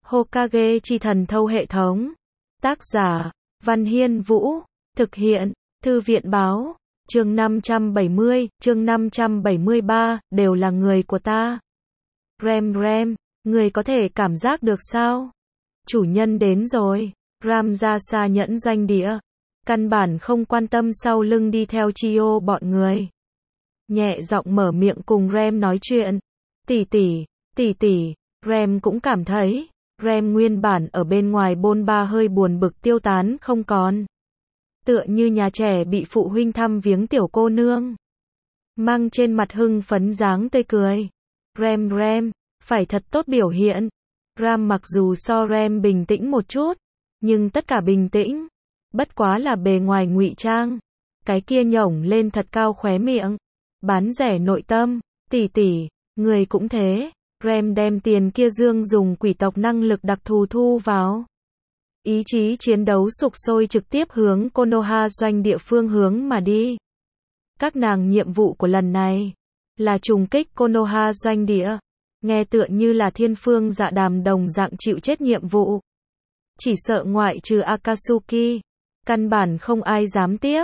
Hokage chi thần thâu hệ thống. Tác giả, Văn Hiên Vũ. Thực hiện, Thư viện báo. Chương 570, chương 573, đều là người của ta. Rem, người có thể cảm giác được sao? Chủ nhân đến rồi. Ram ra xa nhẫn doanh địa. Căn bản không quan tâm sau lưng đi theo Chio bọn người. Nhẹ giọng mở miệng cùng Rem nói chuyện. Tỷ tỷ, Rem cũng cảm thấy. Rem nguyên bản ở bên ngoài bôn ba hơi buồn bực tiêu tán không còn. Tựa như nhà trẻ bị phụ huynh thăm viếng tiểu cô nương. Mang trên mặt hưng phấn dáng tươi cười. Rem, phải thật tốt biểu hiện. Ram mặc dù so Rem bình tĩnh một chút, nhưng tất cả bình tĩnh. Bất quá là bề ngoài ngụy trang. Cái kia nhổng lên thật cao khóe miệng. Bán rẻ nội tâm. Tỷ, người cũng thế. Rem đem tiền kia dương dùng quỷ tộc năng lực đặc thù thu vào. Ý chí chiến đấu sục sôi trực tiếp hướng Konoha doanh địa phương hướng mà đi. Các nàng nhiệm vụ của lần này là trùng kích Konoha doanh địa. Nghe tựa như là thiên phương dạ đàm đồng dạng chịu chết nhiệm vụ. Chỉ sợ ngoại trừ Akatsuki, căn bản không ai dám tiếp.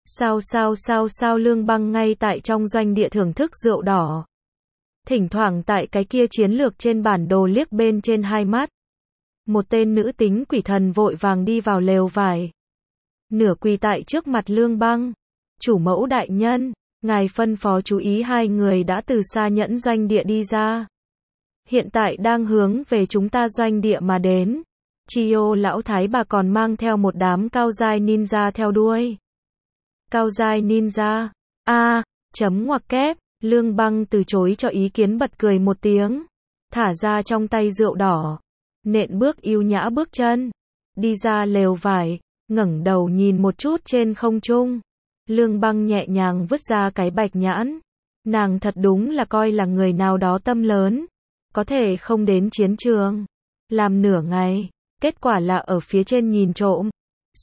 Sao Lương Băng ngay tại trong doanh địa thưởng thức rượu đỏ. Thỉnh thoảng tại cái kia chiến lược trên bản đồ liếc bên trên hai mắt. Một tên nữ tính quỷ thần vội vàng đi vào lều vải. Nửa quỳ tại trước mặt Lương Băng. Chủ mẫu đại nhân, ngài phân phó chú ý hai người đã từ xa nhẫn doanh địa đi ra. Hiện tại đang hướng về chúng ta doanh địa mà đến. Chio lão thái bà còn mang theo một đám cao giai ninja theo đuôi. Cao giai ninja. Chấm ngoặc kép. Lương Băng từ chối cho ý kiến bật cười một tiếng. Thả ra trong tay rượu đỏ. Nện bước yêu nhã bước chân. Đi ra lều vải. Ngẩng đầu nhìn một chút trên không trung. Lương Băng nhẹ nhàng vứt ra cái bạch nhãn. Nàng thật đúng là coi là người nào đó tâm lớn. Có thể không đến chiến trường. Làm nửa ngày. Kết quả là ở phía trên nhìn trộm.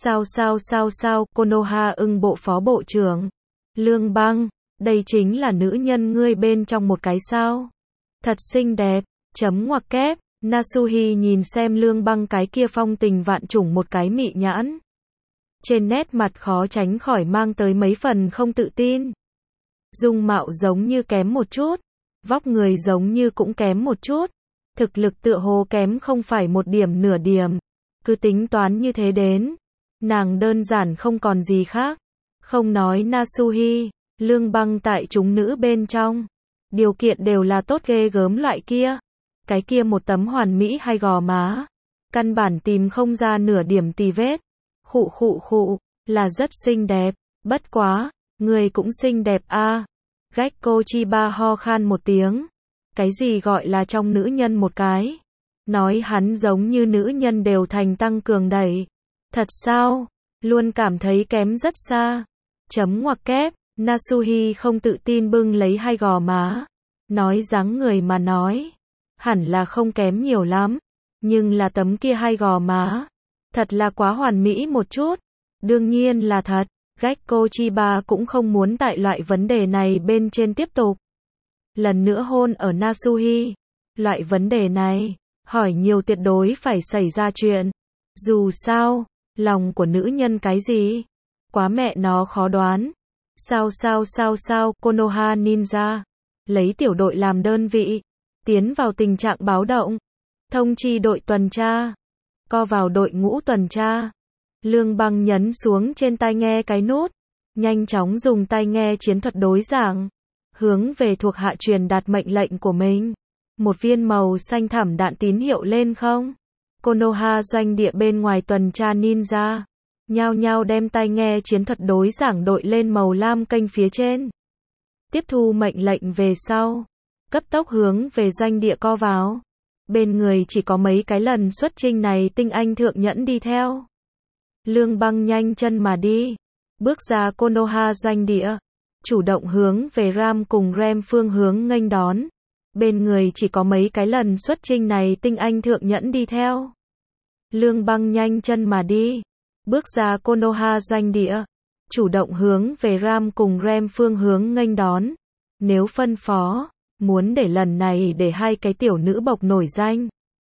Sao, Konoha ưng bộ phó bộ trưởng. Lương Băng, đây chính là nữ nhân ngươi bên trong một cái sao. Thật xinh đẹp, chấm ngoặc kép. Nasuhi nhìn xem Lương Băng cái kia phong tình vạn trùng một cái mị nhãn. Trên nét mặt khó tránh khỏi mang tới mấy phần không tự tin. Dung mạo giống như kém một chút. Vóc người giống như cũng kém một chút. Thực lực tựa hồ kém không phải một điểm nửa điểm. Cứ tính toán như thế đến. Nàng đơn giản không còn gì khác. Không nói Nasuhi, Lương Băng tại chúng nữ bên trong. Điều kiện đều là tốt ghê gớm loại kia. Cái kia một tấm hoàn mỹ hay gò má. Căn bản tìm không ra nửa điểm tì vết. Khụ, là rất xinh đẹp. Bất quá, người cũng xinh đẹp a. Gekko Chiba ho khan một tiếng. Cái gì gọi là trong nữ nhân một cái? Nói hắn giống như nữ nhân đều thành tăng cường đẩy. Thật sao? Luôn cảm thấy kém rất xa. Chấm ngoặc kép. Nasuhi không tự tin bưng lấy hai gò má. Nói dáng người mà nói. Hẳn là không kém nhiều lắm. Nhưng là tấm kia hai gò má. Thật là quá hoàn mỹ một chút. Đương nhiên là thật. Gekko Chiba cũng không muốn tại loại vấn đề này bên trên tiếp tục. Lần nữa hôn ở Nasuhi. Loại vấn đề này, hỏi nhiều tuyệt đối phải xảy ra chuyện. Dù sao, lòng của nữ nhân cái gì? Quá mẹ nó khó đoán. Sao, Konoha Ninja. Lấy tiểu đội làm đơn vị. Tiến vào tình trạng báo động. Thông chi đội tuần tra. Co vào đội ngũ tuần tra. Lương Băng nhấn xuống trên tai nghe cái nút. Nhanh chóng dùng tai nghe chiến thuật đối giảng. Hướng về thuộc hạ truyền đạt mệnh lệnh của mình. Một viên màu xanh thẳm đạn tín hiệu lên không. Konoha doanh địa bên ngoài tuần tra ninja. Nhao nhao đem tai nghe chiến thuật đối giảng đội lên màu lam kênh phía trên. Tiếp thu mệnh lệnh về sau. Cấp tốc hướng về doanh địa co vào. Bên người chỉ có mấy cái lần xuất chinh này tinh anh thượng nhẫn đi theo. Lương Băng nhanh chân mà đi. Bước ra Konoha doanh địa. Chủ động hướng về Ram cùng Rem phương hướng nghênh đón. Bên người chỉ có mấy cái lần xuất chinh này tinh anh thượng nhẫn đi theo. Lương Băng nhanh chân mà đi. Bước ra Konoha doanh địa. Chủ động hướng về Ram cùng Rem phương hướng nghênh đón. Nếu phân phó, muốn để lần này để hai cái tiểu nữ bộc nổi danh.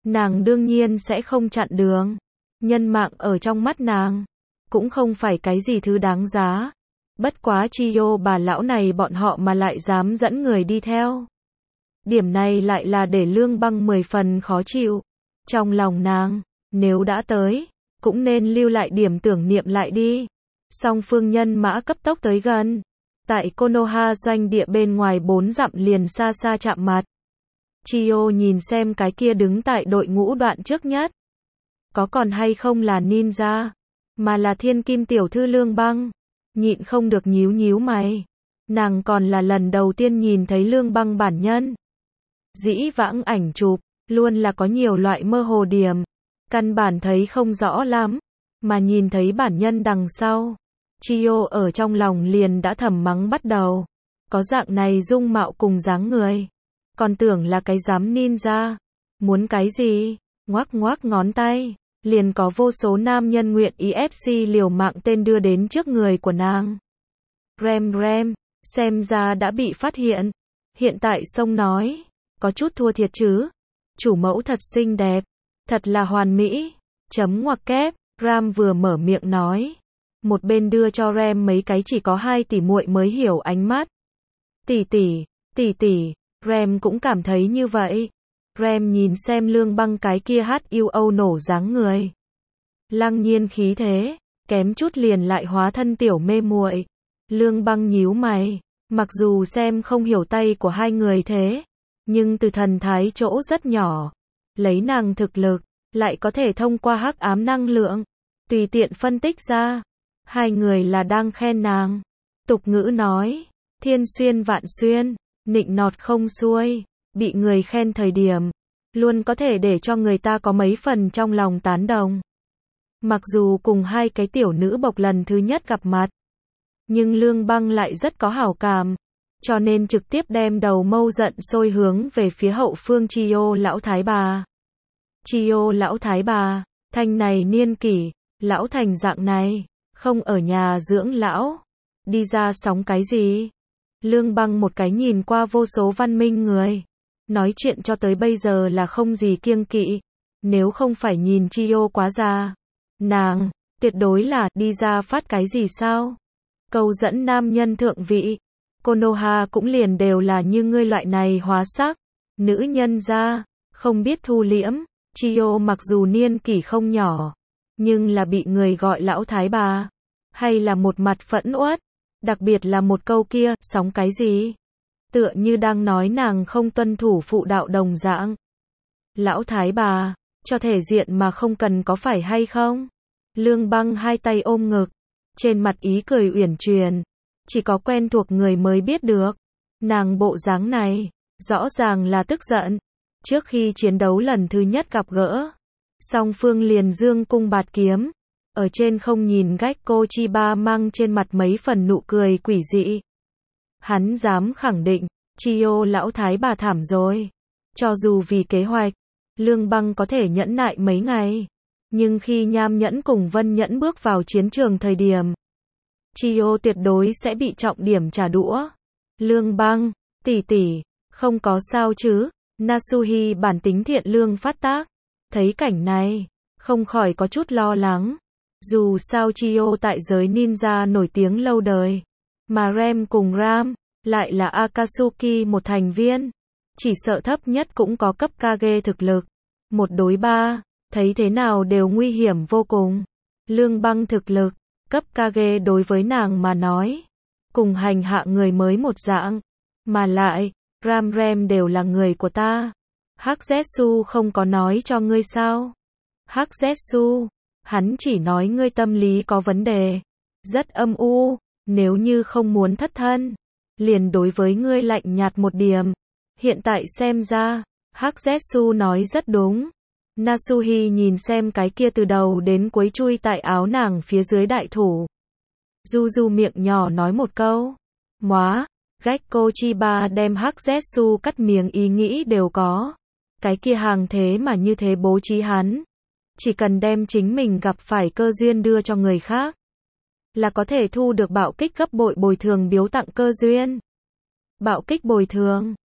Nàng đương nhiên sẽ không chặn đường. Nhân mạng ở trong mắt nàng cũng không phải cái gì thứ đáng giá. Bất quá Chiyo bà lão này bọn họ mà lại dám dẫn người đi theo. Điểm này lại là để Lương Băng 10 phần khó chịu. Trong lòng nàng, nếu đã tới, cũng nên lưu lại điểm tưởng niệm lại đi. Song phương nhân mã cấp tốc tới gần. Tại Konoha doanh địa bên ngoài 4 dặm liền xa xa chạm mặt. Chiyo nhìn xem cái kia đứng tại đội ngũ đoạn trước nhất. Có còn hay không là ninja, mà là thiên kim tiểu thư Lương Băng. Nhịn không được nhíu nhíu mày. Nàng còn là lần đầu tiên nhìn thấy Lương Băng bản nhân. Dĩ vãng ảnh chụp, luôn là có nhiều loại mơ hồ điểm. Căn bản thấy không rõ lắm, mà nhìn thấy bản nhân đằng sau. Chiyo ở trong lòng liền đã thầm mắng bắt đầu. Có dạng này dung mạo cùng dáng người. Còn tưởng là cái giám ninja. Muốn cái gì? Ngoác ngoác ngón tay. Liền có vô số nam nhân nguyện ý FC liều mạng tên đưa đến trước người của nàng. Rem, xem ra đã bị phát hiện. Hiện tại sông nói, có chút thua thiệt chứ. Chủ mẫu thật xinh đẹp, thật là hoàn mỹ. Chấm ngoặc kép, Ram vừa mở miệng nói. Một bên đưa cho Rem mấy cái chỉ có 2 tỷ muội mới hiểu ánh mắt. Tỷ, Rem cũng cảm thấy như vậy. Rem nhìn xem Lương Băng cái kia HUO nổ dáng người. Lăng nhiên khí thế, kém chút liền lại hóa thân tiểu mê muội. Lương Băng nhíu mày, mặc dù xem không hiểu tay của hai người thế, nhưng từ thần thái chỗ rất nhỏ, lấy nàng thực lực, lại có thể thông qua hắc ám năng lượng, tùy tiện phân tích ra, hai người là đang khen nàng. Tục ngữ nói, thiên xuyên vạn xuyên, nịnh nọt không xuôi, bị người khen thời điểm, luôn có thể để cho người ta có mấy phần trong lòng tán đồng. Mặc dù cùng hai cái tiểu nữ bộc lần thứ nhất gặp mặt, nhưng Lương Băng lại rất có hảo cảm, cho nên trực tiếp đem đầu mâu giận sôi hướng về phía hậu phương Chiyo lão thái bà. Chiyo lão thái bà, thanh này niên kỷ, lão thành dạng này, không ở nhà dưỡng lão, đi ra sóng cái gì? Lương Băng một cái nhìn qua vô số văn minh người, nói chuyện cho tới bây giờ là không gì kiêng kỵ, nếu không phải nhìn Chiyo quá già, nàng, tuyệt đối là đi ra phát cái gì sao? Câu dẫn nam nhân thượng vị, Konoha cũng liền đều là như ngươi loại này hóa sắc, nữ nhân ra, không biết thu liễm. Chiyo mặc dù niên kỷ không nhỏ, nhưng là bị người gọi lão thái bà, hay là một mặt phẫn uất, đặc biệt là một câu kia, sóng cái gì? Tựa như đang nói nàng không tuân thủ phụ đạo đồng dạng. Lão thái bà, cho thể diện mà không cần có phải hay không? Lương Băng hai tay ôm ngực, trên mặt ý cười uyển chuyển, chỉ có quen thuộc người mới biết được. Nàng bộ dáng này, rõ ràng là tức giận. Trước khi chiến đấu lần thứ nhất gặp gỡ, song phương liền dương cung bạt kiếm, ở trên không nhìn Gekko Chiba mang trên mặt mấy phần nụ cười quỷ dị. Hắn dám khẳng định, Chiyo lão thái bà thảm rồi. Cho dù vì kế hoạch, Lương Băng có thể nhẫn nại mấy ngày, nhưng khi Nham Nhẫn cùng Vân Nhẫn bước vào chiến trường thời điểm, Chiyo tuyệt đối sẽ bị trọng điểm trả đũa. Lương Băng, tỷ, không có sao chứ? Nasuhi bản tính thiện lương phát tác, thấy cảnh này, không khỏi có chút lo lắng. Dù sao Chiyo tại giới ninja nổi tiếng lâu đời, mà Rem cùng Ram lại là Akatsuki một thành viên, chỉ sợ thấp nhất cũng có cấp Kage thực lực. 1 đối 3, thấy thế nào đều nguy hiểm vô cùng. Lương Băng thực lực, cấp Kage đối với nàng mà nói, cùng hành hạ người mới một dạng, mà lại Ram Rem đều là người của ta. Hắc Zetsu không có nói cho ngươi sao? Hắc Zetsu, hắn chỉ nói ngươi tâm lý có vấn đề, rất âm u, nếu như không muốn thất thân, liền đối với ngươi lạnh nhạt một điểm. Hiện tại xem ra, Hắc Zetsu nói rất đúng. Nasuhi nhìn xem cái kia từ đầu đến cuối chui tại áo nàng phía dưới đại thủ. Du miệng nhỏ nói một câu. Móa. Gekko Chiba đem Hắc Zetsu cắt miếng ý nghĩ đều có. Cái kia hàng thế mà như thế bố trí hắn. Chỉ cần đem chính mình gặp phải cơ duyên đưa cho người khác, là có thể thu được bạo kích gấp bội bồi thường biếu tặng cơ duyên. Bạo kích bồi thường,